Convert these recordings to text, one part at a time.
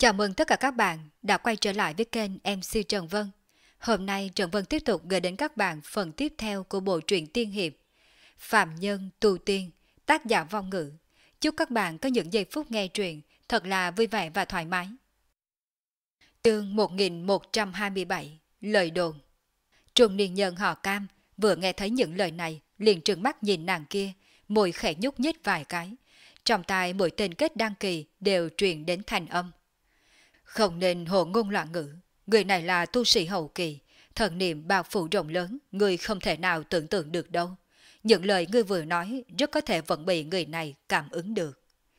Chào mừng tất cả các bạn đã quay trở lại với kênh MC Trần Vân. Hôm nay Trần Vân tiếp tục gửi đến các bạn phần tiếp theo của bộ truyện tiên hiệp Phạm Nhân Tu Tiên, tác giả Vong Ngữ. Chúc các bạn có những giây phút nghe truyện thật là vui vẻ và thoải mái. Chương 1127, Lời đồn. Trung niên nhân họ Cam vừa nghe thấy những lời này liền trừng mắt nhìn nàng kia, môi khẽ nhúc nhích vài cái. Trong tai mỗi tên kết đăng kỳ đều truyền đến thanh âm. Không nên hồ ngôn loạn ngữ, người này là tu sĩ hậu kỳ, thần niệm bao phủ rộng lớn, người không thể nào tưởng tượng được đâu. Những lời ngươi vừa nói rất có thể vẫn bị người này cảm ứng được.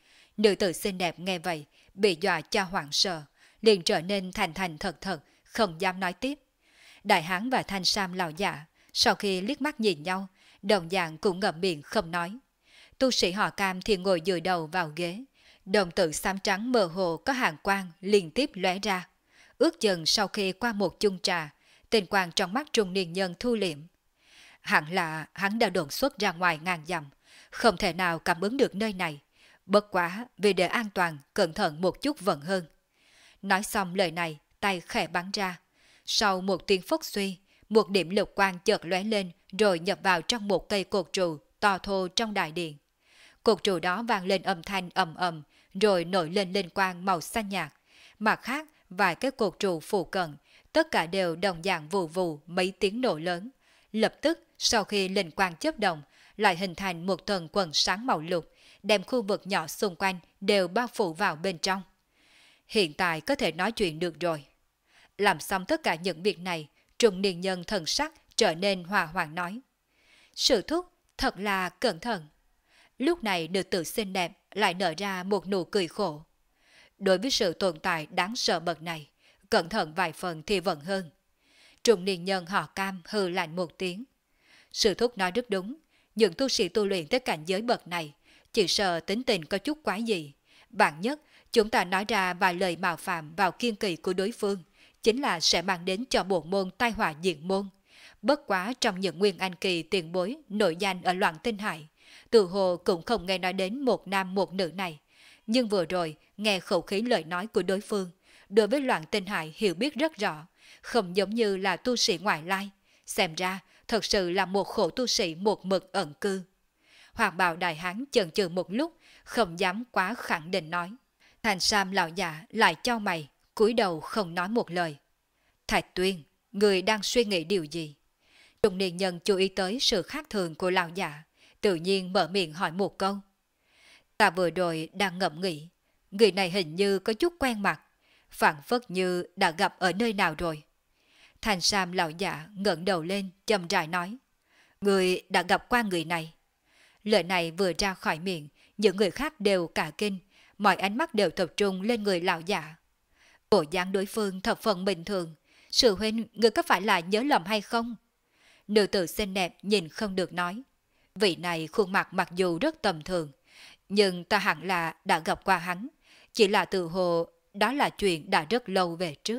Nữ tử xinh đẹp nghe vậy, bị dọa cho hoảng sợ, liền trở nên thành thành thật thật, không dám nói tiếp. Đại hán và thanh sam lão giả, sau khi liếc mắt nhìn nhau, đồng dạng cũng ngậm miệng không nói. Tu sĩ họ Cam thì ngồi dựa đầu vào ghế, đồng tử xám trắng mơ hồ có hàng quang liên tiếp lóe ra. Ước chừng sau khi qua một chung trà, tình quang trong mắt trung niên nhân thu liệm. Hẳn là hắn đã đột xuất ra ngoài ngàn dặm, không thể nào cảm ứng được nơi này. Bất quá vì để an toàn, cẩn thận một chút vẫn hơn. Nói xong lời này, tay khẽ bắn ra. Sau một tiếng phốc suy, một điểm lục quang chợt lóe lên rồi nhập vào trong một cây cột trụ to thô trong đại điện. Cột trụ đó vang lên âm thanh ầm ầm, rồi nổi lên lên quang màu xanh nhạt. Mặt khác, vài cái cột trụ phụ cận, tất cả đều đồng dạng vù vù mấy tiếng nổ lớn. Lập tức, sau khi lên quang chớp động, lại hình thành một tầng quần sáng màu lục, đem khu vực nhỏ xung quanh đều bao phủ vào bên trong. Hiện tại có thể nói chuyện được rồi. Làm xong tất cả những việc này, trung niên nhân thần sắc trở nên hòa hoãn nói. Sư thúc, thật là cẩn thận. Lúc này nữ tử xinh đẹp lại nở ra một nụ cười khổ. Đối với sự tồn tại đáng sợ bậc này, cẩn thận vài phần thì vẫn hơn. Trung niên nhân họ Cam hừ lạnh một tiếng. Sư thúc nói rất đúng, những tu sĩ tu luyện tới cảnh giới bậc này, chỉ sợ tính tình có chút quái gì. Bạn nhất, chúng ta nói ra vài lời mạo phạm vào kiên kỳ của đối phương, chính là sẽ mang đến cho bộ môn tai họa diệt môn. Bất quá trong những nguyên anh kỳ tiền bối nổi danh ở loạn tinh hải, từ hồ cũng không nghe nói đến một nam một nữ này. Nhưng vừa rồi, nghe khẩu khí lời nói của đối phương, đối với loạn tinh hải hiểu biết rất rõ, không giống như là tu sĩ ngoại lai. Xem ra, thật sự là một khổ tu sĩ một mực ẩn cư. Hoàng bào đại hán chần chừ một lúc, không dám quá khẳng định nói. Thành Sam lão già lại chau mày, cúi đầu không nói một lời. Thạch Tuyên, người đang suy nghĩ điều gì? Trung niên nhân chú ý tới sự khác thường của lão già, tự nhiên mở miệng hỏi một câu. Ta vừa rồi đang ngẫm nghĩ, người này hình như có chút quen mặt, phảng phất như đã gặp ở nơi nào rồi. Thành Sam lão giả ngẩng đầu lên, chậm rãi nói. Người đã gặp qua người này. Lời này vừa ra khỏi miệng, những người khác đều cả kinh, mọi ánh mắt đều tập trung lên người lão giả. Bộ dáng đối phương thập phần bình thường. Sư huynh, người có phải là nhớ lầm hay không? Nữ tử xinh đẹp nhìn không được nói. Vị này khuôn mặt mặc dù rất tầm thường, nhưng ta hẳn là đã gặp qua hắn. Chỉ là từ hồ, đó là chuyện đã rất lâu về trước.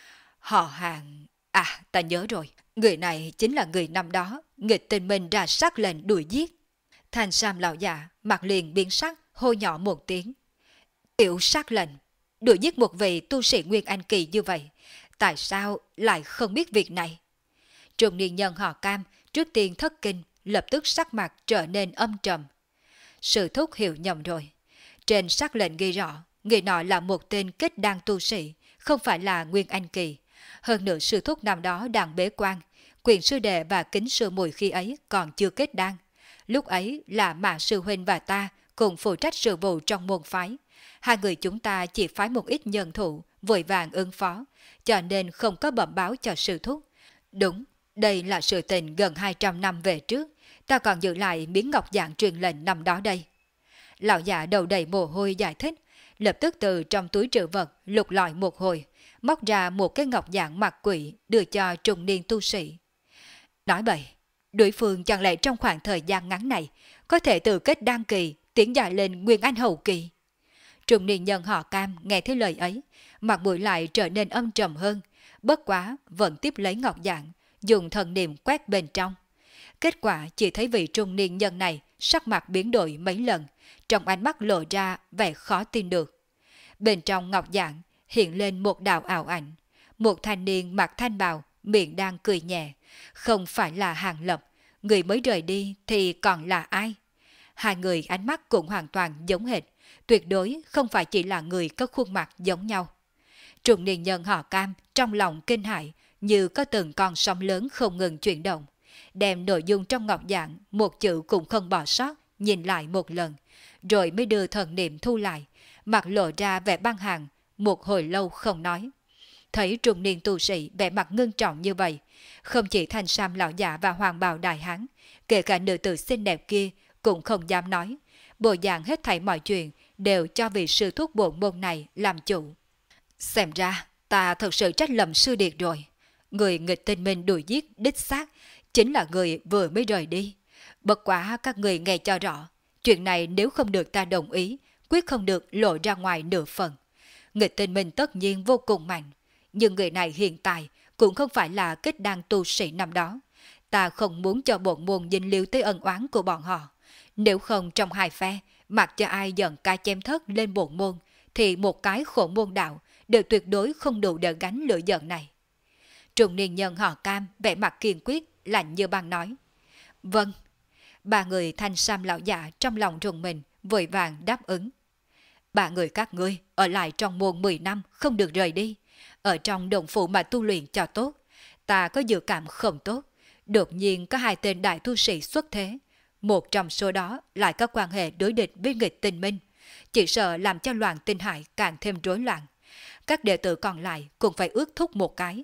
Họ hàng... À, ta nhớ rồi. Người này chính là người năm đó, nghịch tình mình ra sắc lệnh đuổi giết. Thành Sam lão già, mặt liền biến sắc, hô nhỏ một tiếng. Tiểu sắc lệnh, đuổi giết một vị tu sĩ Nguyên Anh Kỳ như vậy. Tại sao lại không biết việc này? Trung niên nhân họ Cam trước tiên thất kinh, lập tức sắc mặt trở nên âm trầm. Sự thúc hiểu nhầm rồi. Trên sắc lệnh ghi rõ, người nọ là một tên kết đan tu sĩ, không phải là Nguyên Anh Kỳ. Hơn nữa sư thúc năm đó đang bế quan, quyền sư đệ và kính sư mùi khi ấy còn chưa kết đan. Lúc ấy là Mã sư huynh và ta cùng phụ trách sự vụ trong môn phái. Hai người chúng ta chỉ phái một ít nhân thủ, vội vàng ứng phó, cho nên không có bẩm báo cho sư thúc. Đúng, đây là sự tình gần 200 năm về trước, ta còn giữ lại miếng ngọc dạng truyền lệnh năm đó đây. Lão già đầu đầy mồ hôi giải thích, lập tức từ trong túi trữ vật lục lọi một hồi, móc ra một cái ngọc dạng mặt quỷ đưa cho trung niên tu sĩ. Nói bậy, đối phương chẳng lẽ trong khoảng thời gian ngắn này có thể từ kết đan kỳ tiến dài lên Nguyên Anh hậu kỳ? Trung niên nhân họ Cam nghe thấy lời ấy, mặt mũi lại trở nên âm trầm hơn, bất quá vẫn tiếp lấy ngọc dạng, dùng thần niệm quét bên trong. Kết quả chỉ thấy vị trung niên nhân này sắc mặt biến đổi mấy lần, trong ánh mắt lộ ra vẻ khó tin được. Bên trong ngọc dạng hiện lên một đạo ảo ảnh. Một thanh niên mặc thanh bào, miệng đang cười nhẹ. Không phải là Hàng Lập, người mới rời đi thì còn là ai? Hai người ánh mắt cũng hoàn toàn giống hệt, tuyệt đối không phải chỉ là người có khuôn mặt giống nhau. Trung niên nhân họ Cam trong lòng kinh hãi, như có từng con sóng lớn không ngừng chuyển động. Đem nội dung trong ngọc giảng một chữ cũng không bỏ sót, nhìn lại một lần, rồi mới đưa thần niệm thu lại, mặt lộ ra vẻ băng hàng, một hồi lâu không nói. Thấy trung niên tu sĩ vẻ mặt ngưng trọng như vậy, không chỉ thanh sam lão giả và hoàng bào đại hán, kể cả nữ tử xinh đẹp kia cũng không dám nói, bộ dạng hết thảy mọi chuyện đều cho vị sư thúc bổn môn này làm chủ. Xem ra ta thật sự trách lầm sư điệt rồi. Người nghịch tinh minh đuổi giết đích xác chính là người vừa mới rời đi. Bất quá các người nghe cho rõ, chuyện này nếu không được ta đồng ý, quyết không được lộ ra ngoài nửa phần. Nghịch tinh minh tất nhiên vô cùng mạnh, nhưng người này hiện tại cũng không phải là kết đan tu sĩ năm đó. Ta không muốn cho bổn môn dính líu tới ân oán của bọn họ. Nếu không trong hai phe, mặc cho ai giận ca chém thất lên bổn môn, thì một cái khổ môn đạo đều tuyệt đối không đủ để gánh lửa giận này. Trung niên nhân họ Cam vẻ mặt kiên quyết, lạnh như băng nói. Vâng. Ba người thanh sam lão giả trong lòng rùng mình, vội vàng đáp ứng. Ba người các ngươi ở lại trong môn 10 năm không được rời đi. Ở trong động phủ mà tu luyện cho tốt. Ta có dự cảm không tốt. Đột nhiên có hai tên đại tu sĩ xuất thế. Một trong số đó lại có quan hệ đối địch với nghịch tinh minh. Chỉ sợ làm cho loạn tinh hải càng thêm rối loạn. Các đệ tử còn lại cũng phải ước thúc một cái.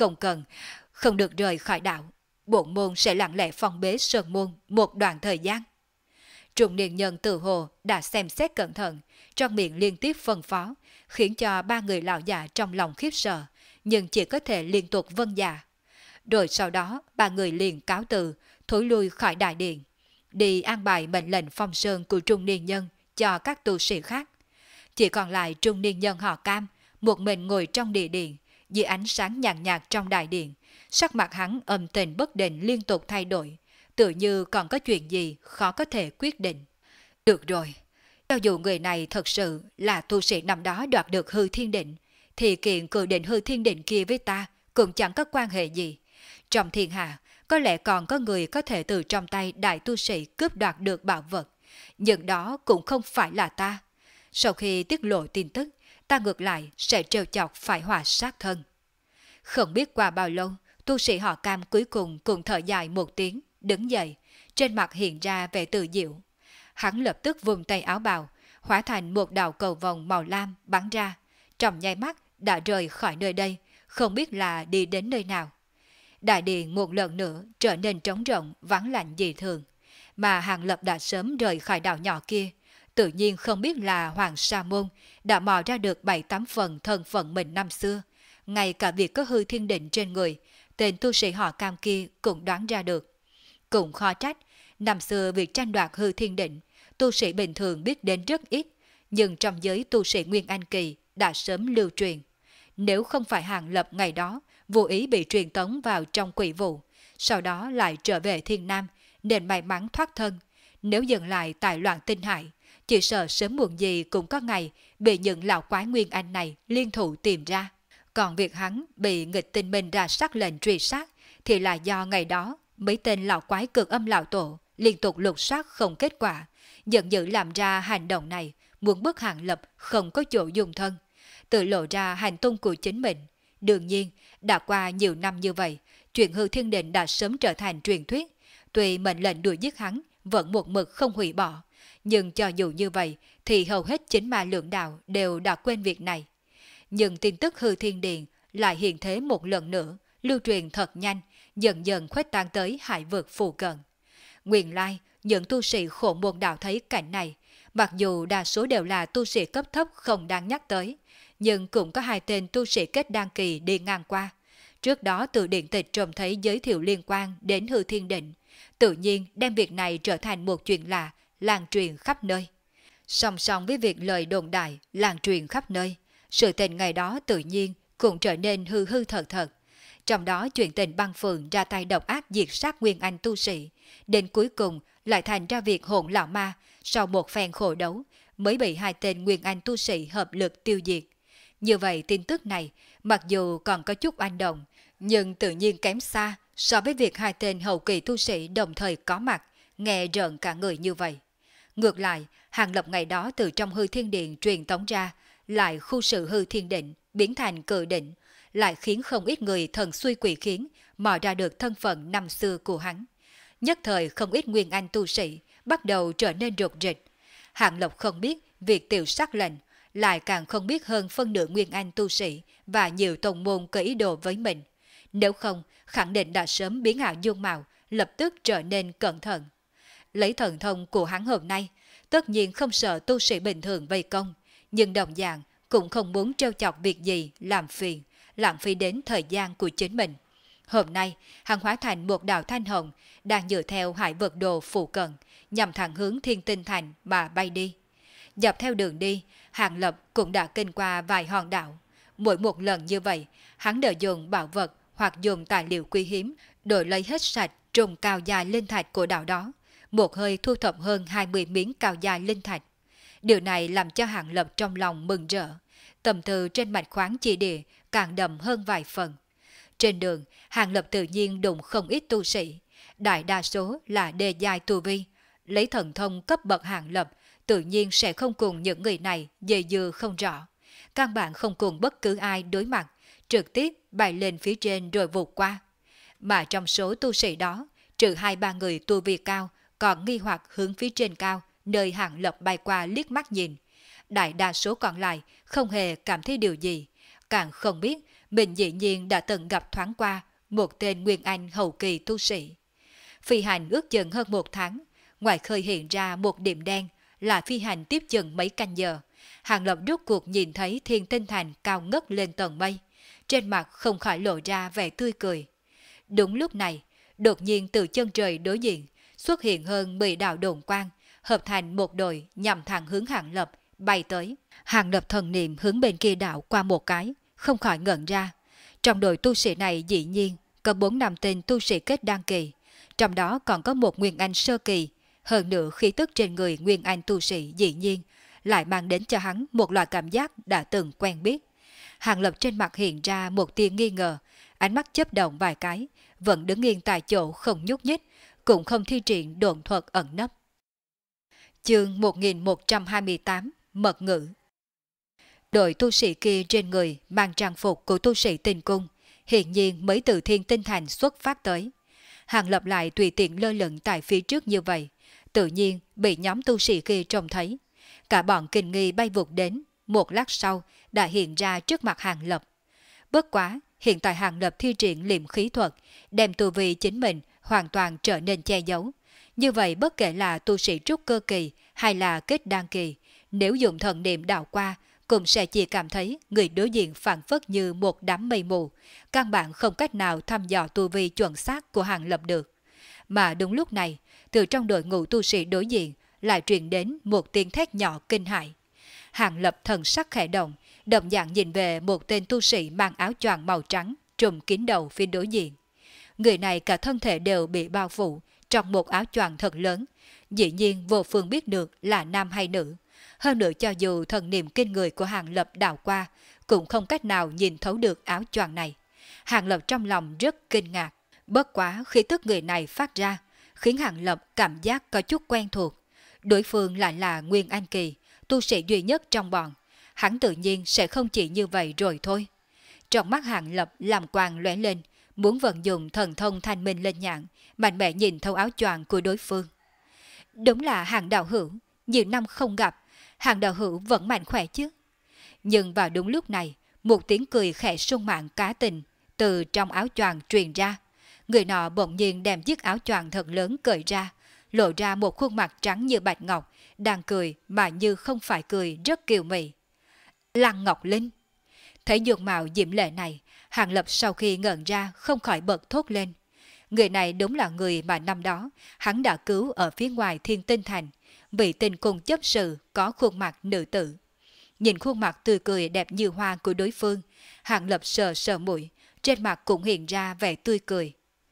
Không được rời khỏi đạo. Bổn môn sẽ lặng lẽ phong bế sơn môn một đoạn thời gian. Trung niên nhân tự hồ đã xem xét cẩn thận, trong miệng liên tiếp phân phó, khiến cho ba người lão già trong lòng khiếp sợ, nhưng chỉ có thể liên tục vâng dạ. Rồi sau đó ba người liền cáo từ, thối lui khỏi đại điện, đi an bài mệnh lệnh phong sơn của trung niên nhân cho các tu sĩ khác. Chỉ còn lại trung niên nhân họ Cam, một mình ngồi trong địa điện, dưới ánh sáng nhàn nhạt trong đại điện, sắc mặt hắn âm tình bất định liên tục thay đổi, tự như còn có chuyện gì khó có thể quyết định. Được rồi, cho dù người này thật sự là tu sĩ năm đó đoạt được hư thiên định, thì kiện cự định hư thiên định kia với ta cũng chẳng có quan hệ gì. Trong thiên hạ, có lẽ còn có người có thể từ trong tay đại tu sĩ cướp đoạt được bảo vật, nhưng đó cũng không phải là ta. Sau khi tiết lộ tin tức, ta ngược lại sẽ trêu chọc phải họa sát thân. Không biết qua bao lâu, tu sĩ họ Cam cuối cùng cũng thở dài một tiếng, đứng dậy, trên mặt hiện ra vẻ tự diệu. Hắn lập tức vùng tay áo bào, hóa thành một đạo cầu vòng màu lam bắn ra, trong nháy mắt đã rời khỏi nơi đây, không biết là đi đến nơi nào. Đại điện một lần nữa trở nên trống rỗng, vắng lạnh dị thường, mà Hàng Lập đã sớm rời khỏi đảo nhỏ kia, tự nhiên không biết là Hoàng Sa Môn đã mò ra được 7-8 phần thân phận mình năm xưa. Ngay cả việc có hư thiên định trên người, tên tu sĩ họ Cam kia cũng đoán ra được. Cũng khó trách, năm xưa việc tranh đoạt hư thiên định, tu sĩ bình thường biết đến rất ít, nhưng trong giới tu sĩ Nguyên Anh Kỳ đã sớm lưu truyền. Nếu không phải Hàng Lập ngày đó vô ý bị truyền tống vào trong quỷ vụ, sau đó lại trở về Thiên Nam nên may mắn thoát thân, nếu dừng lại tại loạn tinh hải, chỉ sợ sớm muộn gì cũng có ngày bị những lão quái Nguyên Anh này liên thủ tìm ra. Còn việc hắn bị nghịch tinh minh ra sắc lệnh truy sát thì là do ngày đó mấy tên lão quái cực âm lão tổ liên tục lục soát không kết quả, giận dữ làm ra hành động này, muốn bức Hàng Lập không có chỗ dùng thân, tự lộ ra hành tung của chính mình. Đương nhiên, đã qua nhiều năm như vậy, chuyện hư thiên định đã sớm trở thành truyền thuyết, tuy mệnh lệnh đuổi giết hắn vẫn một mực không hủy bỏ, nhưng cho dù như vậy thì hầu hết chính ma lượng đạo đều đã quên việc này. Nhưng tin tức hư thiên điện lại hiện thế một lần nữa, lưu truyền thật nhanh, dần dần khuếch tán tới hải vực phù cận. Nguyên lai, những tu sĩ khổ môn đạo thấy cảnh này, mặc dù đa số đều là tu sĩ cấp thấp không đáng nhắc tới, nhưng cũng có hai tên tu sĩ kết đan kỳ đi ngang qua. Trước đó từ điện tịch trông thấy giới thiệu liên quan đến hư thiên định, tự nhiên đem việc này trở thành một chuyện lạ, lan truyền khắp nơi. Song song với việc lời đồn đại lan truyền khắp nơi, sự tình ngày đó tự nhiên cũng trở nên hư hư thật thật. Trong đó chuyện tình băng phượng ra tay độc ác diệt sát Nguyên Anh tu sĩ, đến cuối cùng lại thành ra việc hỗn lão ma sau một phen khổ đấu mới bị hai tên Nguyên Anh tu sĩ hợp lực tiêu diệt. Như vậy tin tức này, mặc dù còn có chút oanh động, nhưng tự nhiên kém xa so với việc hai tên hậu kỳ tu sĩ đồng thời có mặt, nghe rợn cả người như vậy. Ngược lại, Hàng Lập ngày đó từ trong hư thiên điện truyền tống ra, lại khu sự hư thiên định, biến thành cự định, lại khiến không ít người thần xuôi quỷ khiến, mò ra được thân phận năm xưa của hắn. Nhất thời không ít nguyên anh tu sĩ bắt đầu trở nên rụt rịch. Hàng Lập không biết việc tiểu sắc lệnh, lại càng không biết hơn phân nửa nguyên anh tu sĩ và nhiều tông môn có ý đồ với mình. Nếu không, khẳng định đã sớm biến ảo dung mạo, lập tức trở nên cẩn thận. Lấy thần thông của hắn hôm nay, tất nhiên không sợ tu sĩ bình thường vây công, nhưng đồng dạng cũng không muốn trêu chọc việc gì làm phiền, lãng phí đến thời gian của chính mình. Hôm nay, hắn hóa thành một đạo thanh hồng, đang dựa theo hải vật đồ phụ cận, nhằm thẳng hướng Thiên Tinh Thành mà bay đi. Dọc theo đường đi, Hàng Lập cũng đã kinh qua vài hòn đảo. Mỗi một lần như vậy, hắn đều dùng bảo vật hoặc dùng tài liệu quý hiếm, đổi lấy hết sạch trùng cao dài linh thạch của đảo đó, một hơi thu thập hơn 20 miếng cao dài linh thạch. Điều này làm cho Hàng Lập trong lòng mừng rỡ, tâm tư trên mạch khoáng chi địa càng đậm hơn vài phần. Trên đường, Hàng Lập tự nhiên đụng không ít tu sĩ, đại đa số là đề giai tu vi. Lấy thần thông cấp bậc Hàng Lập, tự nhiên sẽ không cùng những người này dây dưa không rõ. Căn bản không cùng bất cứ ai đối mặt, trực tiếp bay lên phía trên rồi vụt qua. Mà trong số tu sĩ đó, trừ 2-3 người tu vi cao, còn nghi hoặc hướng phía trên cao, nơi Hàng Lập bay qua liếc mắt nhìn. Đại đa số còn lại không hề cảm thấy điều gì, càng không biết mình dĩ nhiên đã từng gặp thoáng qua một tên Nguyên Anh hậu kỳ tu sĩ. Phi hành ước chừng hơn 1 tháng, ngoài khơi hiện ra một điểm đen là phi hành tiếp chừng mấy canh giờ. Hàng Lập rốt cuộc nhìn thấy Thiên Tinh Thành cao ngất lên tầng mây, trên mặt không khỏi lộ ra vẻ tươi cười. Đúng lúc này, đột nhiên từ chân trời đối diện xuất hiện hơn 10 đạo đồn quang, hợp thành một đội nhằm thẳng hướng Hàng Lập bay tới. Hàng Lập thần niệm hướng bên kia đảo qua một cái, không khỏi ngẩn ra. Trong đội tu sĩ này dĩ nhiên có 4-5 tên tu sĩ kết đan kỳ, trong đó còn có một Nguyên Anh sơ kỳ. Hơn nữa khí tức trên người Nguyên Anh tu sĩ dĩ nhiên lại mang đến cho hắn một loại cảm giác đã từng quen biết. Hàng Lập trên mặt hiện ra một tia nghi ngờ, ánh mắt chớp động vài cái, vẫn đứng yên tại chỗ không nhúc nhích, cũng không thi triển độn thuật ẩn nấp. Chương 1128 Mật ngữ. Đội tu sĩ kia trên người mang trang phục của tu sĩ tinh cung, hiện nhiên mới từ Thiên Tinh Thành xuất phát tới. Hàng Lập lại tùy tiện lơ lửng tại phía trước như vậy, tự nhiên bị nhóm tu sĩ kia trông thấy. Cả bọn kinh nghi bay vụt đến, một lát sau đã hiện ra trước mặt Hàng Lập. Bất quá, hiện tại Hàng Lập thi triển liệm khí thuật, đem tu vi chính mình hoàn toàn trở nên che giấu. Như vậy bất kể là tu sĩ trúc cơ kỳ hay là kết đan kỳ, nếu dùng thần niệm đảo qua, cũng sẽ chỉ cảm thấy người đối diện phản phất như một đám mây mù, căn bản không cách nào thăm dò tu vi chuẩn xác của Hàng Lập được. Mà đúng lúc này, từ trong đội ngũ tu sĩ đối diện lại truyền đến một tiếng thét nhỏ kinh hãi. Hàng Lập thần sắc khẽ động, đồng dạng nhìn về một tên tu sĩ mang áo choàng màu trắng trùm kín đầu phía đối diện. Người này cả thân thể đều bị bao phủ trong một áo choàng thật lớn, dĩ nhiên vô phương biết được là nam hay nữ. Hơn nữa cho dù thần niệm kinh người của Hàng Lập đảo qua, cũng không cách nào nhìn thấu được áo choàng này. Hàng Lập trong lòng rất kinh ngạc. Bất quá khí tức người này phát ra, khiến Hàng Lập cảm giác có chút quen thuộc. Đối phương lại là Nguyên Anh kỳ, tu sĩ duy nhất trong bọn. Hắn tự nhiên sẽ không chỉ như vậy rồi thôi. Trong mắt Hàng Lập làm quang lóe lên, muốn vận dụng thần thông thanh minh lên nhãn, mạnh mẽ nhìn thấu áo choàng của đối phương. Đúng là Hàng đạo hữu, nhiều năm không gặp, Hàng đạo hữu vẫn mạnh khỏe chứ. Nhưng vào đúng lúc này, một tiếng cười khẽ sung mãn cá tình từ trong áo choàng truyền ra. Người nọ bỗng nhiên đem chiếc áo choàng thật lớn cởi ra, lộ ra một khuôn mặt trắng như bạch ngọc, đang cười mà như không phải cười, rất kiều mị. Lăng Ngọc Linh. Thấy dung mạo diễm lệ này, Hàng Lập sau khi ngẩn ra không khỏi bật thốt lên. Người này đúng là người mà năm đó hắn đã cứu ở phía ngoài Thiên Tinh Thành, vị tình cùng chấp sự có khuôn mặt nữ tử. Nhìn khuôn mặt tươi cười đẹp như hoa của đối phương, Hàng Lập sờ sờ mũi, trên mặt cũng hiện ra vẻ tươi cười.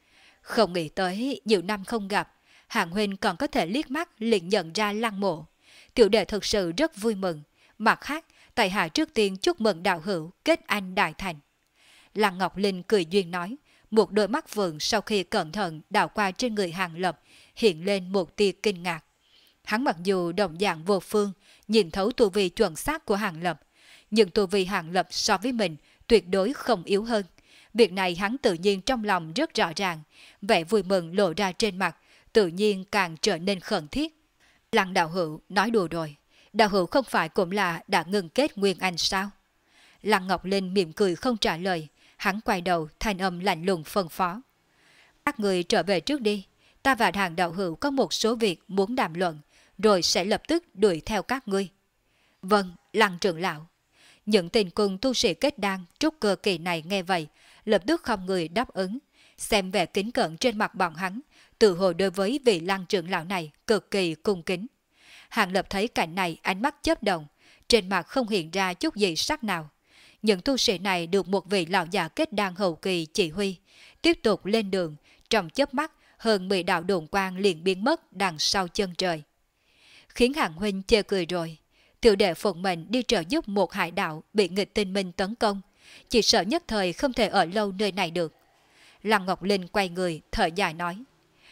Không nghĩ tới nhiều năm không gặp, Hàng huynh còn có thể liếc mắt liền nhận ra Lăng Mộ. Tiểu đệ thực sự rất vui mừng. Mặt khác, tại hạ trước tiên chúc mừng đạo hữu kết anh đại thành. Lăng Ngọc Linh cười duyên nói, một đôi mắt vượng sau khi cẩn thận đảo qua trên người Hàng Lập, hiện lên một tia kinh ngạc. Hắn mặc dù đồng dạng vô phương, nhìn thấu tu vi chuẩn xác của Hàng Lập, nhưng tu vi Hàng Lập so với mình tuyệt đối không yếu hơn. Việc này hắn tự nhiên trong lòng rất rõ ràng, vẻ vui mừng lộ ra trên mặt, tự nhiên càng trở nên khẩn thiết. Lăng đạo hữu nói đùa rồi, đạo hữu không phải cũng là đã ngừng kết Nguyên Anh sao? Lăng Ngọc Linh mỉm cười không trả lời, hắn quay đầu thanh âm lạnh lùng phân phó. Các người trở về trước đi, ta và Hàng đạo hữu có một số việc muốn đàm luận, rồi sẽ lập tức đuổi theo các ngươi. Vâng, Lăng trưởng lão. Những tên cùng tu sĩ kết đan trúc cơ kỳ này nghe vậy, lập tức không người đáp ứng, xem vẻ kính cẩn trên mặt bọn hắn, tự hồ đối với vị Lăng trưởng lão này cực kỳ cung kính. Hàng Lập thấy cảnh này ánh mắt chớp động, trên mặt không hiện ra chút gì sắc nào. Những tu sĩ này được một vị lão già kết đan hậu kỳ chỉ huy, tiếp tục lên đường, trong chớp mắt hơn 10 đạo đồn quang liền biến mất đằng sau chân trời. Khiến Hàng huynh chê cười rồi, tiểu đệ phụng mệnh đi trợ giúp một hải đạo bị nghịch tinh minh tấn công, chỉ sợ nhất thời không thể ở lâu nơi này được. Lăng Ngọc Linh quay người thở dài nói,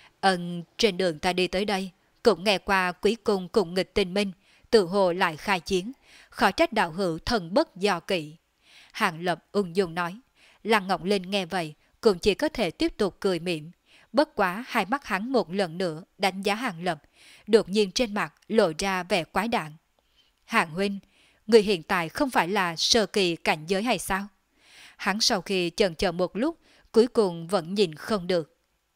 trên đường ta đi tới đây, cũng nghe qua quý cung cùng nghịch tinh minh, tự hồ lại khai chiến, khỏi trách đạo hữu thần bất do kỵ. Hàng Lập ung dung nói. Lăng Ngọc Linh nghe vậy cũng chỉ có thể tiếp tục cười mỉm. Bất quá hai mắt hắn một lần nữa đánh giá Hàng Lập, đột nhiên trên mặt lộ ra vẻ quái đản. Hàng huynh, người hiện tại không phải là sơ kỳ cảnh giới hay sao? Hắn sau khi chần chờ một lúc, cuối cùng vẫn nhìn không được.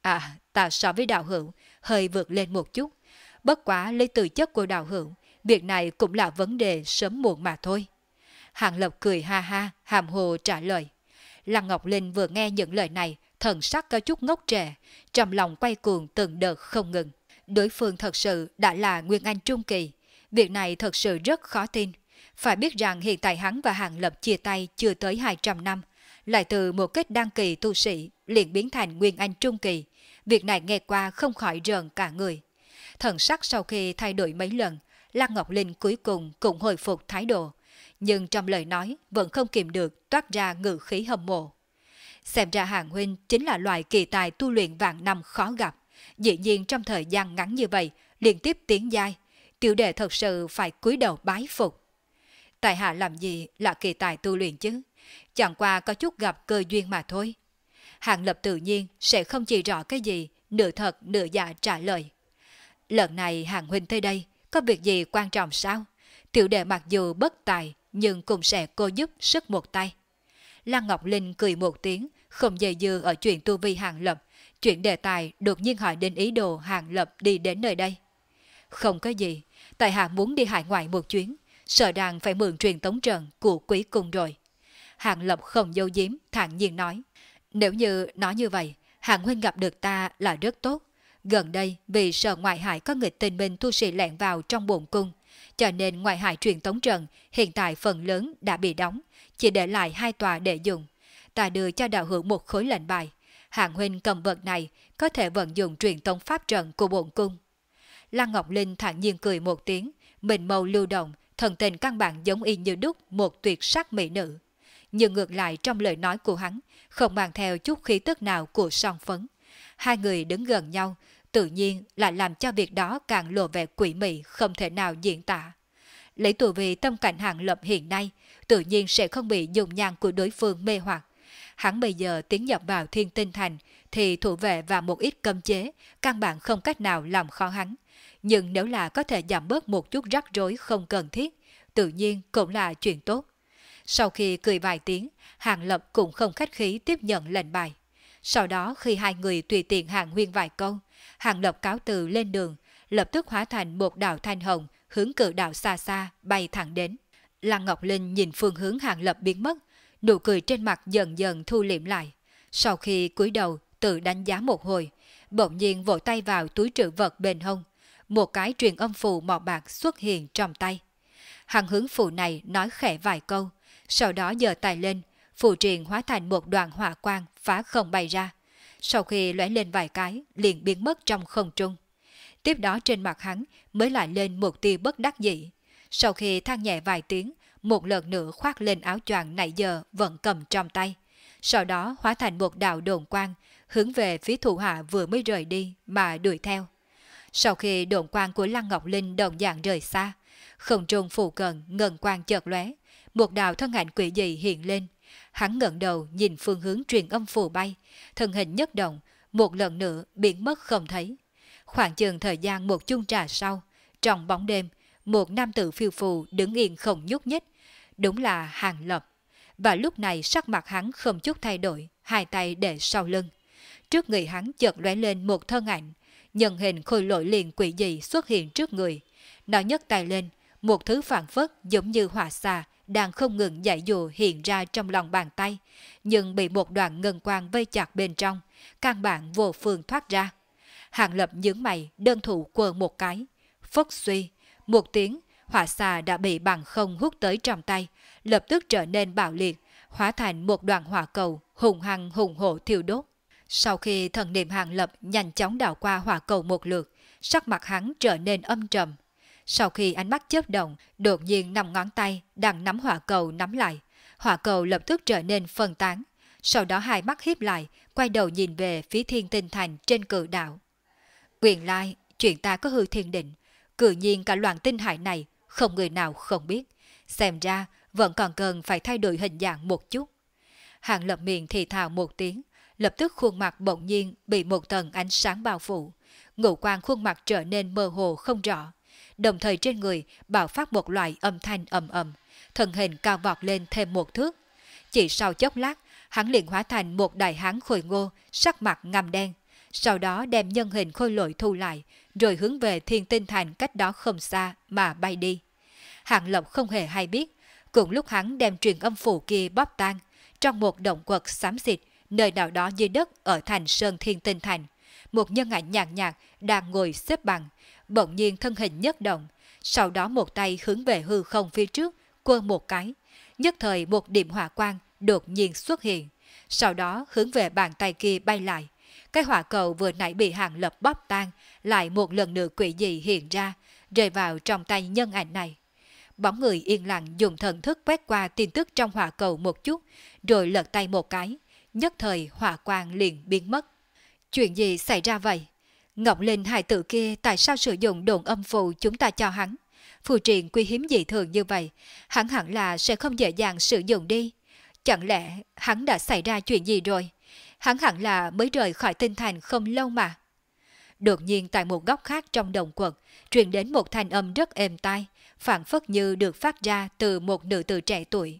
Ta so với đạo hữu hơi vượt lên một chút. Bất quá lấy tư chất của đạo hữu, việc này cũng là vấn đề sớm muộn mà thôi. Hàng Lập cười ha ha, hàm hồ trả lời. Lăng Ngọc Linh vừa nghe những lời này, thần sắc có chút ngốc trẻ, trong lòng quay cuồng từng đợt không ngừng. Đối phương thật sự đã là Nguyên Anh Trung Kỳ, việc này thật sự rất khó tin. Phải biết rằng hiện tại hắn và Hàng Lập chia tay chưa tới 200 năm, lại từ một kết đăng kỳ tu sĩ liền biến thành Nguyên Anh Trung Kỳ. Việc này nghe qua không khỏi rợn cả người. Thần sắc sau khi thay đổi mấy lần, Lăng Ngọc Linh cuối cùng cũng hồi phục thái độ, nhưng trong lời nói vẫn không kìm được toát ra ngữ khí hâm mộ. Xem ra Hàng huynh chính là loại kỳ tài tu luyện vạn năm khó gặp, dĩ nhiên trong thời gian ngắn như vậy liên tiếp tiến giai, tiểu đệ thật sự phải cúi đầu bái phục. Tại hạ làm gì là kỳ tài tu luyện chứ, chẳng qua có chút gặp cơ duyên mà thôi. Hàng Lập tự nhiên sẽ không chỉ rõ cái gì, nửa thật nửa giả trả lời. Lần này Hàng huynh tới đây, có việc gì quan trọng sao? Tiểu đệ mặc dù bất tài, nhưng cũng sẽ cô giúp sức một tay. Lăng Ngọc Linh cười một tiếng, không dây dưa ở chuyện tu vi Hàng Lập, chuyện đề tài đột nhiên hỏi đến ý đồ Hàng Lập đi đến nơi đây. Không có gì, tại hạ muốn đi hải ngoại một chuyến, sợ rằng phải mượn truyền tống trận của quý cung rồi. Hàng Lập không giấu giếm, thản nhiên nói. Nếu như nói như vậy, Hàng huynh gặp được ta là rất tốt. Gần đây vì sợ ngoại hải có nghịch tình minh tu sĩ lẻn vào trong bổn cung, cho nên ngoại hải truyền tống trận hiện tại phần lớn đã bị đóng, chỉ để lại 2 tòa để dùng. Ta đưa cho đạo hữu một khối lệnh bài, Hàng huynh cầm vật này có thể vận dụng truyền tống pháp trận của bổn cung. Lăng Ngọc Linh thản nhiên cười một tiếng, mình màu lưu động, thần tình căn bản giống y như đúc một tuyệt sắc mỹ nữ. Nhưng ngược lại trong lời nói của hắn, không mang theo chút khí tức nào của son phấn. Hai người đứng gần nhau, tự nhiên lại làm cho việc đó càng lộ vẻ quỷ mị không thể nào diễn tả. Lấy tu vi tâm cảnh Hàng Lập hiện nay, tự nhiên sẽ không bị dùng nhan của đối phương mê hoặc. Hắn bây giờ tiến nhập vào Thiên Tinh Thành thì thủ vệ và một ít cấm chế, căn bản không cách nào làm khó hắn. Nhưng nếu là có thể giảm bớt một chút rắc rối không cần thiết, tự nhiên cũng là chuyện tốt. Sau khi cười vài tiếng, Hàng Lập cũng không khách khí tiếp nhận lệnh bài. Sau đó khi hai người tùy tiện hàn huyên vài câu, Hàng Lập cáo từ lên đường, lập tức hóa thành một đạo thanh hồng hướng cự đạo xa xa bay thẳng đến. Lăng Ngọc Linh nhìn phương hướng Hàng Lập biến mất, nụ cười trên mặt dần dần thu liễm lại. Sau khi cúi đầu tự đánh giá một hồi, bỗng nhiên vỗ tay vào túi trữ vật bên hông, một cái truyền âm phù màu bạc xuất hiện trong tay. Hàng hướng phù này nói khẽ vài câu, sau đó giơ tay lên, phù triền hóa thành một đoàn hỏa quang phá không bay ra. Sau khi lóe lên vài cái, liền biến mất trong không trung. Tiếp đó trên mặt hắn mới lại lên một tia bất đắc dĩ. Sau khi than nhẹ vài tiếng, một lần nữa khoác lên áo choàng nãy giờ vẫn cầm trong tay. Sau đó hóa thành một đạo đồn quang, hướng về phía thủ hạ vừa mới rời đi mà đuổi theo. Sau khi đồn quang của Lăng Ngọc Linh đồng dạng rời xa, không trung phù cận ngân quang chợt lóe, một đạo thân ảnh quỷ dị hiện lên. Hắn ngẩng đầu nhìn phương hướng truyền âm phù bay, thân hình nhất động, một lần nữa biến mất không thấy. Khoảng chừng thời gian một chung trà sau, trong bóng đêm, một nam tử phiêu phù đứng yên không nhúc nhích, đúng là Hàng Lập. Và lúc này sắc mặt hắn không chút thay đổi, hai tay để sau lưng. Trước người hắn chợt lóe lên một thân ảnh, nhân hình khôi lỗi liền quỷ dị xuất hiện trước người. Nó nhấc tay lên, một thứ phản phất giống như hỏa xà đang không ngừng giãy giụa hiện ra trong lòng bàn tay, nhưng bị một đoạn ngân quang vây chặt bên trong, căn bản vô phương thoát ra. Hàng Lập nhướng mày, đơn thủ quơ một cái, phất suy, một tiếng, hỏa xà đã bị bằng không hút tới trong tay, lập tức trở nên bạo liệt, hóa thành một đoàn hỏa cầu hùng hăng hùng hổ thiêu đốt. Sau khi thần niệm Hàng Lập nhanh chóng đảo qua hỏa cầu một lượt, sắc mặt hắn trở nên âm trầm. Sau khi ánh mắt chớp động, đột nhiên 5 ngón tay đang nắm hỏa cầu nắm lại, hỏa cầu lập tức trở nên phân tán. Sau đó hai mắt híp lại, quay đầu nhìn về phía Thiên Tinh Thành trên cự đạo. Nguyên lai, chuyện ta có hư thiên định, cự nhiên cả loạn tinh hải này không người nào không biết. Xem ra vẫn còn cần phải thay đổi hình dạng một chút. Hàng Lập miệng thì thào một tiếng, lập tức khuôn mặt bỗng nhiên bị một tầng ánh sáng bao phủ. Ngũ quan khuôn mặt trở nên mơ hồ không rõ. Đồng thời trên người bạo phát một loại âm thanh ầm ầm, thân hình cao vọt lên thêm một thước. Chỉ sau chốc lát, hắn liền hóa thành một đại hán khôi ngô, sắc mặt ngăm đen. Sau đó đem nhân hình khôi lỗi thu lại, rồi hướng về Thiên Tinh Thành cách đó không xa mà bay đi. Hàng Lập không hề hay biết, cùng lúc hắn đem truyền âm phù kia bóp tan, trong một động quật xám xịt, nơi nào đó dưới đất ở thành sơn Thiên Tinh Thành, một nhân ảnh nhàn nhạt đang ngồi xếp bằng, bỗng nhiên thân hình nhất động, sau đó một tay hướng về hư không phía trước, quơ một cái, nhất thời một điểm hỏa quang đột nhiên xuất hiện, sau đó hướng về bàn tay kia bay lại. Cái hỏa cầu vừa nãy bị Hàng Lập bóp tan, lại một lần nữa quỷ dị hiện ra, rơi vào trong tay nhân ảnh này. Bóng người yên lặng dùng thần thức quét qua tin tức trong hỏa cầu một chút, rồi lật tay một cái, nhất thời hỏa quang liền biến mất. Chuyện gì xảy ra vậy? Ngọc Linh hài tử kia tại sao sử dụng đồn âm phù chúng ta cho hắn? Phù triện quý hiếm dị thường như vậy, hắn hẳn là sẽ không dễ dàng sử dụng đi. Chẳng lẽ hắn đã xảy ra chuyện gì rồi? Hắn hẳn là mới rời khỏi tinh thành không lâu mà. Đột nhiên tại một góc khác trong đồng quật, truyền đến một thanh âm rất êm tai, phảng phất như được phát ra từ một nữ tử trẻ tuổi.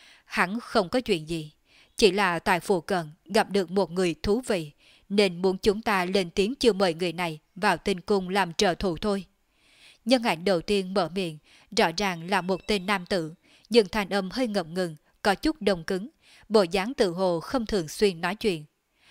Hắn không có chuyện gì, chỉ là tại phụ cận gặp được một người thú vị, nên muốn chúng ta lên tiếng chiêu mời người này vào tinh cung làm trợ thủ thôi. Nhân ảnh đầu tiên mở miệng, rõ ràng là một tên nam tử, nhưng thanh âm hơi ngập ngừng, có chút đông cứng, bộ dáng tự hồ không thường xuyên nói chuyện.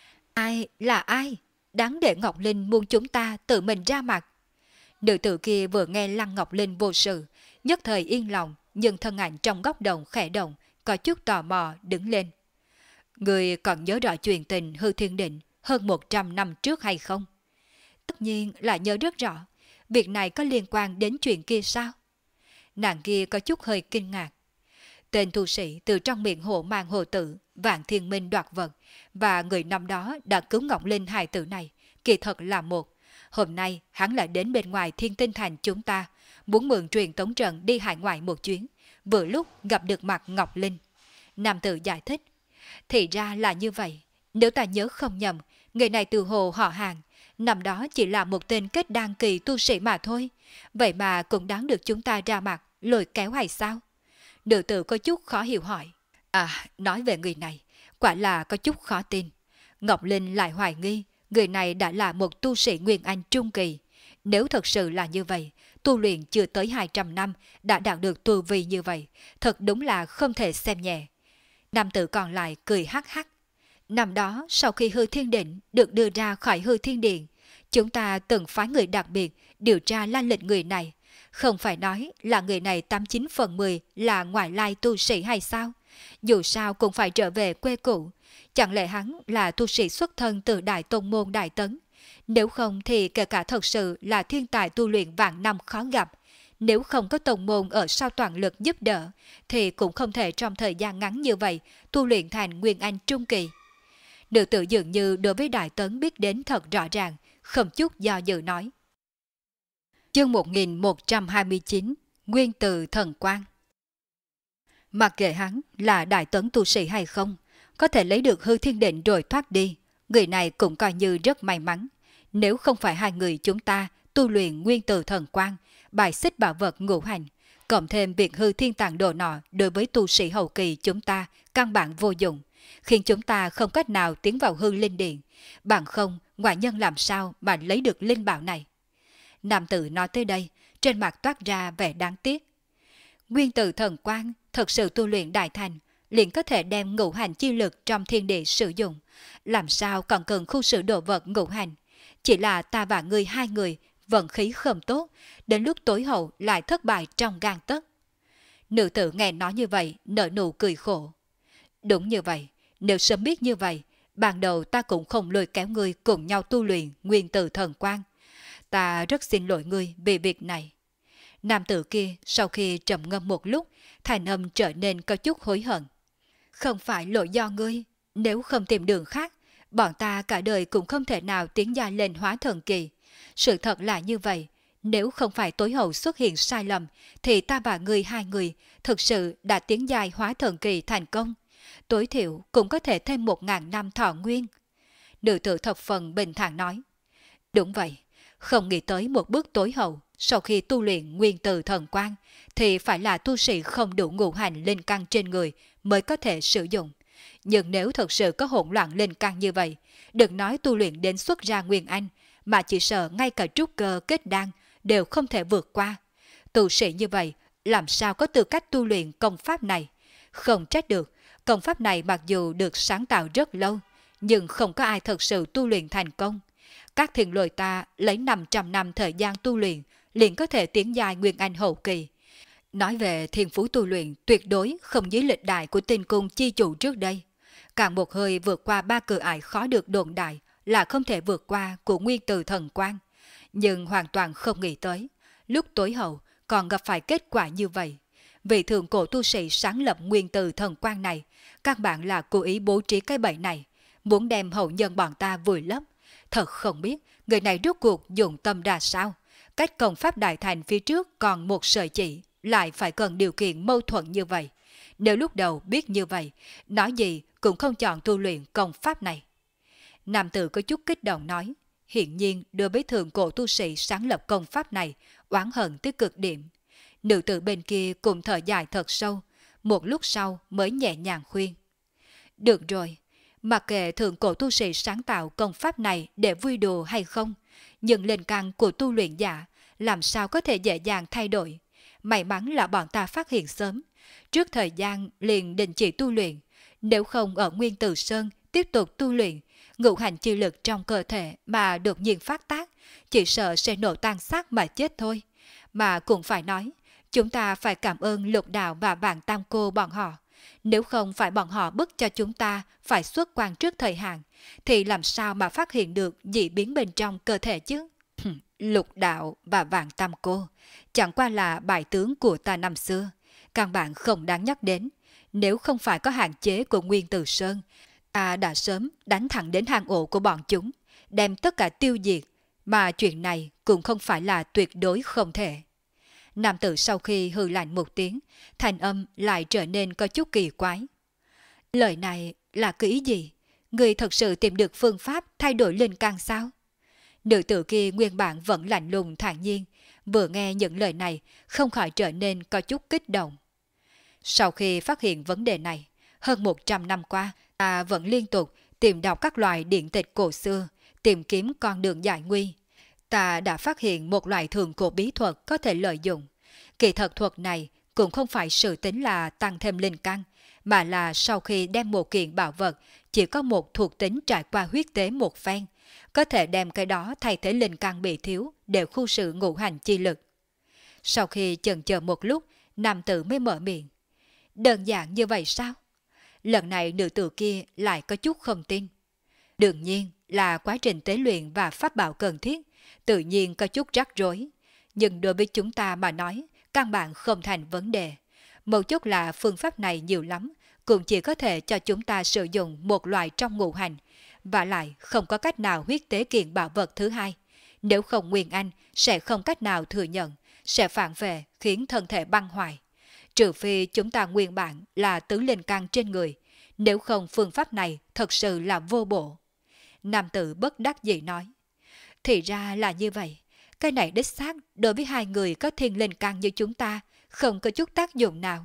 Ai là ai? Đáng để Ngọc Linh muốn chúng ta tự mình ra mặt. Nữ tử kia vừa nghe Lăng Ngọc Linh vô sự, nhất thời yên lòng, nhưng thân ảnh trong góc đồng khẽ động, có chút tò mò đứng lên. Người còn nhớ rõ chuyện tình hư thiên định hơn 100 năm trước hay không? Tất nhiên là nhớ rất rõ. Việc này có liên quan đến chuyện kia sao? Nàng kia có chút hơi kinh ngạc. Tên tu sĩ từ trong miệng hộ mang hồ tử, Vạn Thiên Minh đoạt vật, và người năm đó đã cứu Ngọc Linh hài tử này, kỳ thật là một. Hôm nay hắn lại đến bên ngoài Thiên Tinh Thành chúng ta, muốn mượn truyền tống trận đi hải ngoại một chuyến, vừa lúc gặp được mặt Ngọc Linh. Nam tử giải thích. Thì ra là như vậy, nếu ta nhớ không nhầm, người này từ hồ họ Hàng, năm đó chỉ là một tên kết đan kỳ tu sĩ mà thôi, vậy mà cũng đáng được chúng ta ra mặt, lôi kéo hay sao? Nữ tử có chút khó hiểu hỏi. Nói về người này, quả là có chút khó tin. Ngọc Linh lại hoài nghi, người này đã là một tu sĩ Nguyên Anh trung kỳ. Nếu thật sự là như vậy, tu luyện chưa tới 200 năm đã đạt được tu vi như vậy, thật đúng là không thể xem nhẹ. Nam tử còn lại cười hắc hắc. Năm đó, sau khi hư thiên định được đưa ra khỏi hư thiên điện, chúng ta từng phái người đặc biệt điều tra lan lịch người này. Không phải nói là người này 89 phần 10 là ngoại lai tu sĩ hay sao? Dù sao cũng phải trở về quê cũ. Chẳng lẽ hắn là tu sĩ xuất thân từ Đại Tôn Môn Đại Tấn? Nếu không thì kể cả thật sự là thiên tài tu luyện vạn năm khó gặp. Nếu không có tông môn ở sau toàn lực giúp đỡ, thì cũng không thể trong thời gian ngắn như vậy tu luyện thành Nguyên Anh Trung Kỳ. Nữ tử dường như đối với Đại Tấn biết đến thật rõ ràng, không chút do dự nói. Chương 1129, Nguyên Từ Thần Quang. Mặc kệ hắn là Đại Tấn tu sĩ hay không, có thể lấy được hư thiên định rồi thoát đi, người này cũng coi như rất may mắn. Nếu không phải hai người chúng ta tu luyện Nguyên Từ Thần Quang, bài xích bảo vật ngũ hành, cộng thêm việc hư thiên tàng đồ nọ đối với tu sĩ hậu kỳ chúng ta căn bản vô dụng, khiến chúng ta không cách nào tiến vào hư linh điện, bằng không ngoại nhân làm sao mà lấy được linh bảo này. Nam tử nói tới đây, trên mặt toát ra vẻ đáng tiếc. Nguyên Từ Thần Quang thật sự tu luyện đại thành, liền có thể đem ngũ hành chi lực trong thiên địa sử dụng, làm sao còn cần khu sự đồ vật ngũ hành. Chỉ là ta và ngươi hai người vận khí không tốt, đến lúc tối hậu lại thất bại trong gang tấc. Nữ tử nghe nói như vậy, nở nụ cười khổ. Đúng như vậy, nếu sớm biết như vậy, ban đầu ta cũng không lôi kéo ngươi cùng nhau tu luyện Nguyên Từ Thần Quang. Ta rất xin lỗi ngươi vì việc này. Nam tử kia sau khi trầm ngâm một lúc, thành âm trở nên có chút hối hận. Không phải lỗi do ngươi, nếu không tìm đường khác, bọn ta cả đời cũng không thể nào tiến gia lên hóa thần kỳ. Sự thật là như vậy, nếu không phải tối hậu xuất hiện sai lầm, thì ta và ngươi hai người thực sự đã tiến giai hóa thần kỳ thành công. Tối thiểu cũng có thể thêm 1000 năm thọ nguyên. Nữ tử thập phần bình thản nói. Đúng vậy, không nghĩ tới một bước tối hậu, sau khi tu luyện Nguyên Từ Thần Quang, thì phải là tu sĩ không đủ ngũ hành linh căn trên người mới có thể sử dụng. Nhưng nếu thật sự có hỗn loạn linh căn như vậy, đừng nói tu luyện đến xuất ra Nguyên Anh, mà chỉ sợ ngay cả trúc cơ kết đan đều không thể vượt qua. Tu sĩ như vậy, làm sao có tư cách tu luyện công pháp này? Không trách được, công pháp này mặc dù được sáng tạo rất lâu, nhưng không có ai thật sự tu luyện thành công. Các thiền lôi ta lấy 500 năm thời gian tu luyện, liền có thể tiến giai Nguyên Anh hậu kỳ. Nói về thiên phú tu luyện tuyệt đối không dưới lịch đại của Tinh Cung chi chủ trước đây. Càng một hơi vượt qua 3 cửa ải khó được đồn đại là không thể vượt qua của Nguyên Từ Thần Quang. Nhưng hoàn toàn không nghĩ tới, lúc tối hậu còn gặp phải kết quả như vậy. Vị thượng cổ tu sĩ sáng lập Nguyên Từ Thần Quang này, các bạn là cố ý bố trí cái bẫy này, muốn đem hậu nhân bọn ta vùi lấp. Thật không biết người này rốt cuộc dụng tâm ra sao. Cách công pháp đại thành phía trước còn một sợi chỉ, lại phải cần điều kiện mâu thuẫn như vậy. Nếu lúc đầu biết như vậy, nói gì cũng không chọn tu luyện công pháp này. Nam tử có chút kích động nói, hiện nhiên đối với thượng cổ tu sĩ sáng lập công pháp này, oán hận tới cực điểm. Nữ tử bên kia cũng thở dài thật sâu, một lúc sau mới nhẹ nhàng khuyên. Được rồi, mặc kệ thượng cổ tu sĩ sáng tạo công pháp này để vui đùa hay không, nhưng linh căn của tu luyện giả làm sao có thể dễ dàng thay đổi. May mắn là bọn ta phát hiện sớm, trước thời gian liền đình chỉ tu luyện, nếu không ở Nguyên Từ Sơn tiếp tục tu luyện, ngũ hành chi lực trong cơ thể mà đột nhiên phát tác, chỉ sợ sẽ nổ tan xác mà chết thôi. Mà cũng phải nói, chúng ta phải cảm ơn Lục Đạo và Vạn Tam Cô bọn họ. Nếu không phải bọn họ bức cho chúng ta phải xuất quan trước thời hạn, thì làm sao mà phát hiện được dị biến bên trong cơ thể chứ? Lục Đạo và Vạn Tam Cô chẳng qua là bài tướng của ta năm xưa, căn bản không đáng nhắc đến. Nếu không phải có hạn chế của Nguyên Từ Sơn, ta đã sớm đánh thẳng đến hang ổ của bọn chúng, đem tất cả tiêu diệt, mà chuyện này cũng không phải là tuyệt đối không thể. Nam tử sau khi hừ lạnh một tiếng, thanh âm lại trở nên có chút kỳ quái. Lời này là cái ý gì? Người thật sự tìm được phương pháp thay đổi linh căn sao? Nữ tử kia nguyên bản vẫn lạnh lùng thản nhiên, vừa nghe những lời này không khỏi trở nên có chút kích động. Sau khi phát hiện vấn đề này, hơn 100 năm qua, ta vẫn liên tục tìm đọc các loại điện tịch cổ xưa, tìm kiếm con đường giải nguy. Ta đã phát hiện một loại thượng cổ bí thuật có thể lợi dụng. Kỳ thật thuật này cũng không phải sự tính là tăng thêm linh căn, mà là sau khi đem một kiện bảo vật chỉ có một thuộc tính trải qua huyết tế một phen, có thể đem cái đó thay thế linh căn bị thiếu để khu sự ngũ hành chi lực. Sau khi chần chờ một lúc, nam tử mới mở miệng. Đơn giản như vậy sao? Lần này nữ tử kia lại có chút không tin. Đương nhiên là quá trình tế luyện và pháp bảo cần thiết, tự nhiên có chút rắc rối. nhưng đối với chúng ta mà nói, căn bản không thành vấn đề. Mấu chốt là phương pháp này nhiều lắm, cũng chỉ có thể cho chúng ta sử dụng một loại trong ngũ hành, và lại không có cách nào huyết tế kiện bảo vật thứ hai. Nếu không Nguyên Anh sẽ không cách nào thừa nhận, sẽ phản vệ khiến thân thể băng hoại. Trừ phi chúng ta nguyên bản là tứ linh căn trên người, nếu không phương pháp này thật sự là vô bổ. Nam tử bất đắc dĩ nói. Thì ra là như vậy, cái này đích xác đối với hai người có thiên linh căn như chúng ta không có chút tác dụng nào.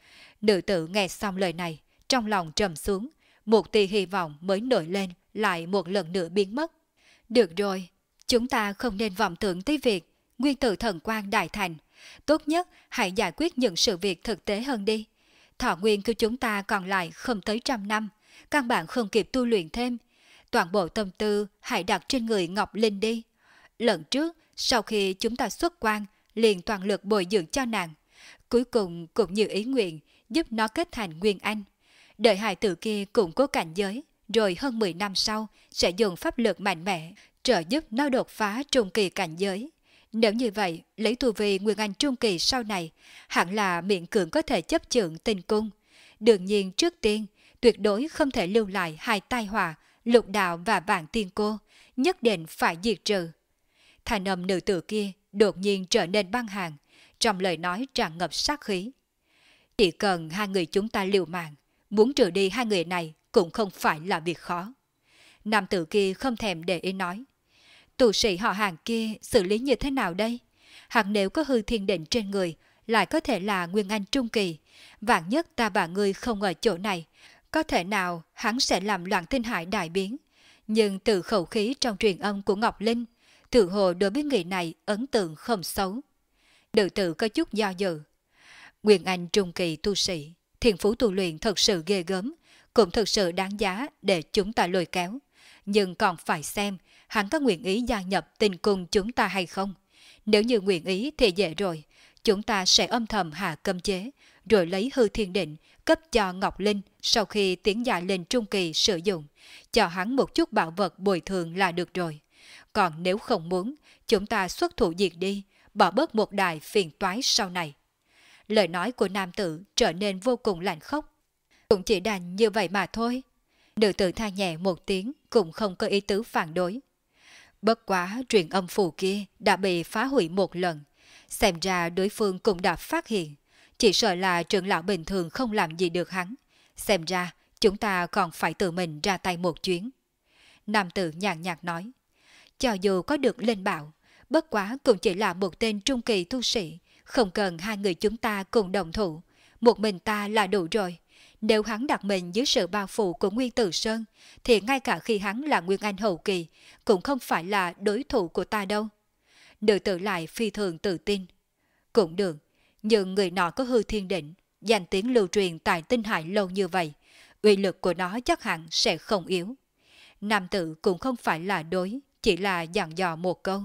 Nữ tử nghe xong lời này, trong lòng trầm xuống, một tia hy vọng mới nổi lên lại một lần nữa biến mất. Được rồi, chúng ta không nên vọng tưởng tới việc nguyên tử thần quang đại thành. Tốt nhất hãy giải quyết những sự việc thực tế hơn đi. Thọ nguyên của chúng ta còn lại không tới 100 năm, căn bản không kịp tu luyện thêm. Toàn bộ tâm tư hãy đặt trên người Ngọc Linh đi. Lần trước, sau khi chúng ta xuất quan, liền toàn lực bồi dưỡng cho nàng. Cuối cùng cũng như ý nguyện, giúp nó kết thành Nguyên Anh. Đợi hài tử kia củng cố cảnh giới, rồi hơn 10 năm sau sẽ dùng pháp lực mạnh mẽ, trợ giúp nó đột phá trung kỳ cảnh giới. Nếu như vậy, lấy tu vi Nguyên Anh trung kỳ sau này, hẳn là miễn cưỡng có thể chấp chưởng tinh cung. Đương nhiên trước tiên, tuyệt đối không thể lưu lại hai tai họa, Lục Đạo và Vạn Tiên Cô, nhất định phải diệt trừ. Thanh âm nữ tử kia đột nhiên trở nên băng hàng, trong lời nói tràn ngập sát khí. Chỉ cần hai người chúng ta liều mạng, muốn trừ đi hai người này cũng không phải là việc khó. Nam tử kia không thèm để ý nói. Tu sĩ họ Hàng kia xử lý như thế nào đây? Hẳn nếu có hư thiên định trên người, lại có thể là Nguyên Anh trung kỳ. Vạn nhất ta và ngươi không ở chỗ này, có thể nào hắn sẽ làm loạn tinh hải đại biến. Nhưng từ khẩu khí trong truyền âm của Ngọc Linh, tự hồ đối với người này ấn tượng không xấu. Nữ tử có chút do dự. Nguyên Anh trung kỳ tu sĩ, thiên phú tu luyện thật sự ghê gớm, cũng thật sự đáng giá để chúng ta lôi kéo. Nhưng còn phải xem hắn có nguyện ý gia nhập tinh cung chúng ta hay không. Nếu như nguyện ý thì dễ rồi, chúng ta sẽ âm thầm hạ cấm chế, rồi lấy hư thiên định cấp cho Ngọc Linh sau khi tiến dài lên trung kỳ sử dụng, cho hắn một chút bảo vật bồi thường là được rồi. Còn nếu không muốn, chúng ta xuất thủ diệt đi, bỏ bớt một đài phiền toái sau này. Lời nói của nam tử trở nên vô cùng lạnh khốc. Cũng chỉ đành như vậy mà thôi. Nữ tử than nhẹ một tiếng, cũng không có ý tứ phản đối. Bất quá truyền âm phù kia đã bị phá hủy một lần, xem ra đối phương cũng đã phát hiện. Chỉ sợ là trưởng lão bình thường không làm gì được hắn. Xem ra chúng ta còn phải tự mình ra tay một chuyến. Nam tử nhàn nhạt nói. Cho dù có được linh bảo, bất quá cũng chỉ là một tên trung kỳ tu sĩ, không cần hai người chúng ta cùng đồng thủ. Một mình ta là đủ rồi. Nếu hắn đặt mình dưới sự bao phủ của Nguyên Tử Sơn, thì ngay cả khi hắn là Nguyên Anh hậu kỳ, cũng không phải là đối thủ của ta đâu. Nữ tử lại phi thường tự tin. Cũng được, nhưng người nọ có hư thiên định, danh tiếng lưu truyền tại tinh hải lâu như vậy, uy lực của nó chắc hẳn sẽ không yếu. Nam tử cũng không phải là đối, chỉ là dặn dò một câu.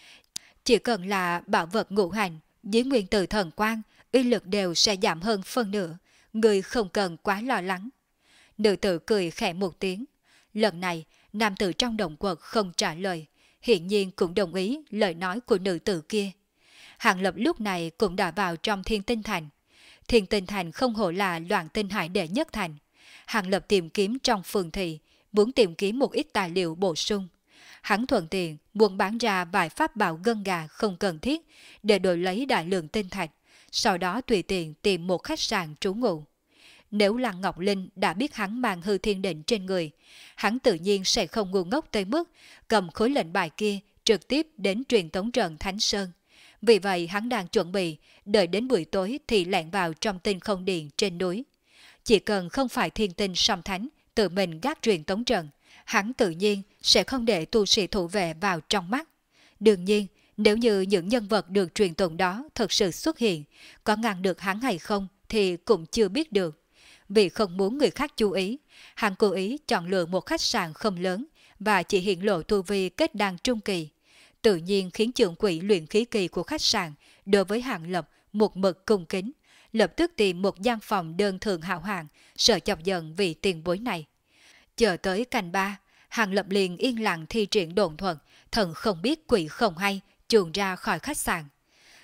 Chỉ cần là bảo vật ngũ hành, với nguyên tử thần quang, uy lực đều sẽ giảm hơn phân nửa, người không cần quá lo lắng. Nữ tử cười khẽ một tiếng. Lần này, nam tử trong động quật không trả lời, hiển nhiên cũng đồng ý lời nói của nữ tử kia. Hàng Lập lúc này cũng đã vào trong Thiên Tinh Thành. Thiên Tinh Thành không hổ là loạn tinh hải đệ nhất thành. Hàng Lập tìm kiếm trong phường thị, muốn tìm kiếm một ít tài liệu bổ sung. Hắn thuận tiện muốn bán ra vài pháp bảo gân gà không cần thiết để đổi lấy đại lượng tinh thạch, sau đó tùy tiện tìm một khách sạn trú ngụ. Nếu Lăng Ngọc Linh đã biết hắn mang hư thiên định trên người, hắn tự nhiên sẽ không ngu ngốc tới mức cầm khối lệnh bài kia trực tiếp đến truyền tống trận Thánh Sơn. Vì vậy hắn đang chuẩn bị, đợi đến buổi tối thì lẻn vào trong tinh không điện trên núi. Chỉ cần không phải thiên tinh song thánh tự mình gác truyền tống trận, hắn tự nhiên sẽ không để tu sĩ thủ vệ vào trong mắt. Đương nhiên, nếu như những nhân vật được truyền tụng đó thật sự xuất hiện, có ngăn được hắn hay không thì cũng chưa biết được. Vì không muốn người khác chú ý, hắn cố ý chọn lựa một khách sạn không lớn và chỉ hiện lộ tu vi kết đan trung kỳ. Tự nhiên khiến trưởng quỹ luyện khí kỳ của khách sạn đối với Hàng Lập một mực cung kính, lập tức tìm một gian phòng đơn thường hào hạng, sợ chọc giận vị tiền bối này. Chờ tới canh ba, Hàng Lập liền yên lặng thi triển đồn thuật, thần không biết quỷ không hay, chuồn ra khỏi khách sạn.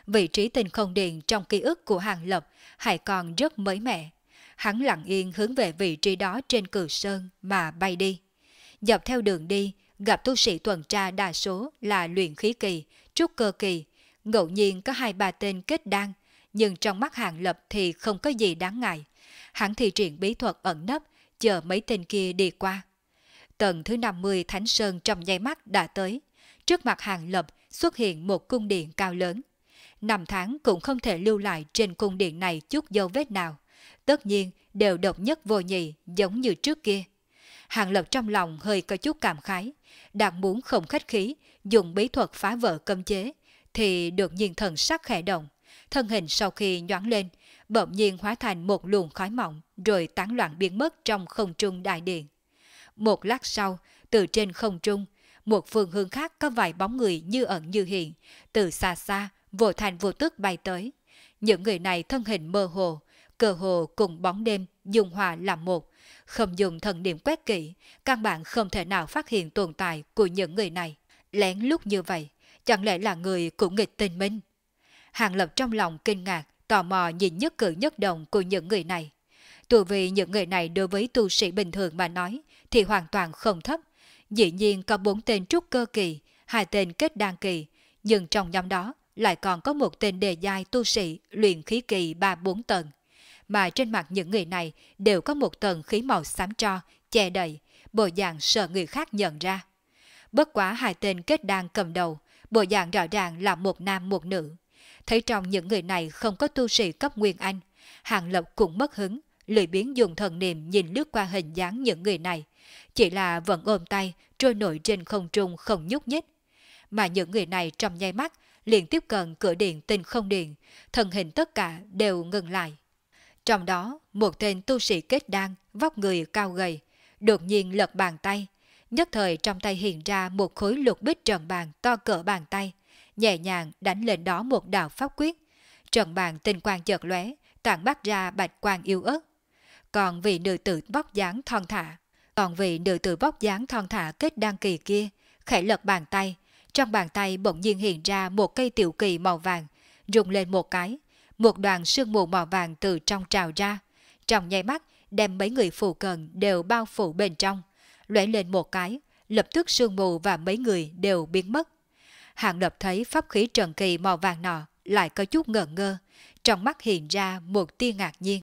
Vị trí tinh không điện trong ký ức của Hàng Lập hay còn rất mới mẻ. Hắn lặng yên hướng về vị trí đó trên Cử Sơn mà bay đi. Dọc theo đường đi, gặp tu sĩ tuần tra đa số là luyện khí kỳ, trúc cơ kỳ, ngẫu nhiên có 2-3 tên kết đan, nhưng trong mắt Hàng Lập thì không có gì đáng ngại. Hắn thi triển bí thuật ẩn nấp, chờ mấy tên kia đi qua. Tầng thứ 50 Thánh Sơn trong nháy mắt đã tới. Trước mặt Hàng Lập xuất hiện một cung điện cao lớn. 5 tháng cũng không thể lưu lại trên cung điện này chút dấu vết nào. Tất nhiên đều độc nhất vô nhị giống như trước kia. Hàng Lập trong lòng hơi có chút cảm khái, đang muốn không khách khí dùng bí thuật phá vỡ cấm chế, thì đột nhiên thần sắc khẽ động, thân hình sau khi nhoáng lên, bỗng nhiên hóa thành một luồng khói mỏng rồi tán loạn biến mất trong không trung đại điện. Một lát sau, từ trên không trung, một phương hướng khác có vài bóng người như ẩn như hiện, từ xa xa, vô thành vô tức bay tới. Những người này thân hình mơ hồ, cơ hồ cùng bóng đêm dung hòa làm một, không dùng thần niệm quét kỹ, căn bản không thể nào phát hiện tồn tại của những người này. Lén lút như vậy, chẳng lẽ là người của nghịch tinh minh? Hàng Lập trong lòng kinh ngạc, tò mò nhìn nhất cử nhất động của những người này. Tu vì những người này đối với tu sĩ bình thường mà nói thì hoàn toàn không thấp. Dĩ nhiên có 4 tên trúc cơ kỳ, 2 tên kết đan kỳ, nhưng trong nhóm đó lại còn có một tên đề giai tu sĩ luyện khí kỳ 3-4 tầng. Mà trên mặt những người này đều có một tầng khí màu xám tro, che đậy, bộ dạng sợ người khác nhận ra. Bất quá 2 tên kết đan cầm đầu, bộ dạng rõ ràng là một nam một nữ. Thấy trong những người này không có tu sĩ cấp Nguyên Anh, Hàng Lập cũng mất hứng, lười biếng dùng thần niệm nhìn lướt qua hình dáng những người này, chỉ là vẫn ôm tay trôi nổi trên không trung không nhúc nhích. Mà những người này trong nháy mắt liền tiếp cận cửa điện tinh không điện, thân hình tất cả đều ngừng lại. Trong đó, một tên tu sĩ kết đan, vóc người cao gầy, đột nhiên lật bàn tay, nhất thời trong tay hiện ra một khối lục bích trận bàn to cỡ bàn tay, nhẹ nhàng đánh lên đó một đạo pháp quyết. Trận bàn tinh quang chợt lóe, tản bắt ra bạch quang yêu ớt. Còn vị nữ tử vóc dáng thon thả kết đan kỳ kia, khẽ lật bàn tay, trong bàn tay bỗng nhiên hiện ra một cây tiểu kỳ màu vàng, rung lên một cái, một đoàn sương mù màu vàng từ trong trào ra, trong nháy mắt đem mấy người phụ cận đều bao phủ bên trong, lóe lên một cái, lập tức sương mù và mấy người đều biến mất. Hàng Lập thấy pháp khí trần kỳ màu vàng nọ lại có chút ngờ ngơ, trong mắt hiện ra một tia ngạc nhiên.